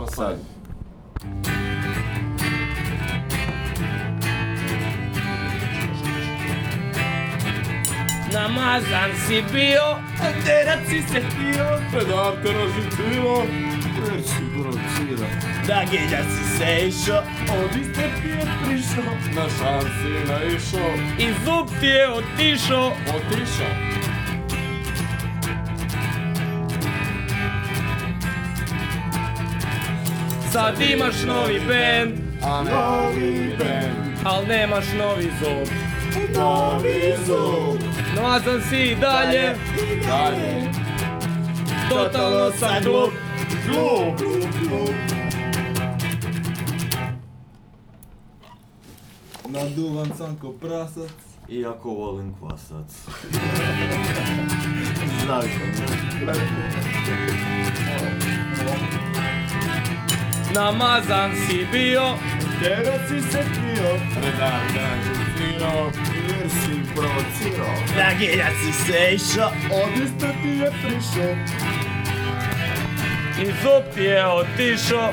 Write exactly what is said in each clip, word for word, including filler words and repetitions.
sad. Namazan si bio, terac si se htio, Pedarte razžitilo, jer si provocira. da gilja si se išo, Od iste ti je prišao, na šansi naišao, i zub ti je otišo. otišao. Sad imaš novi bend, A novi band, al nemaš novi zub. novi zub, Namazan si i dalje, dalje, totalno sam glup. glup, glup. Naduvan sam ko prasac. Iako volim kvasac. Znaš Namazan si bio, Terac si se htio, pedarte razžitilo, jer si provocirao. da gilja si se išo, Od iste ti je prišao, i zub ti je otišo.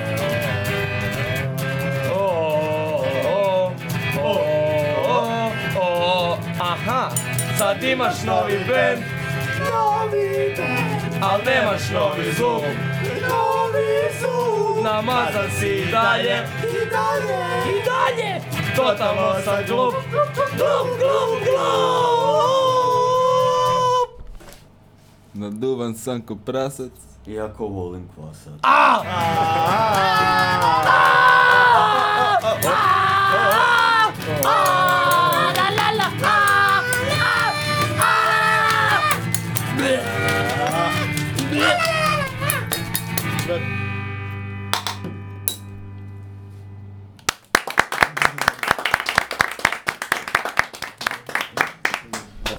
O, o, o, o, o, aha, sad imaš novi bend, novi band, al nemaš novi zub. novi zub. Namazan si i dalje, I dalje, i dalje, totalno sam glup. Glup, glup, glup. Naduvan sam ko prasac. Iako volim kvasac. A!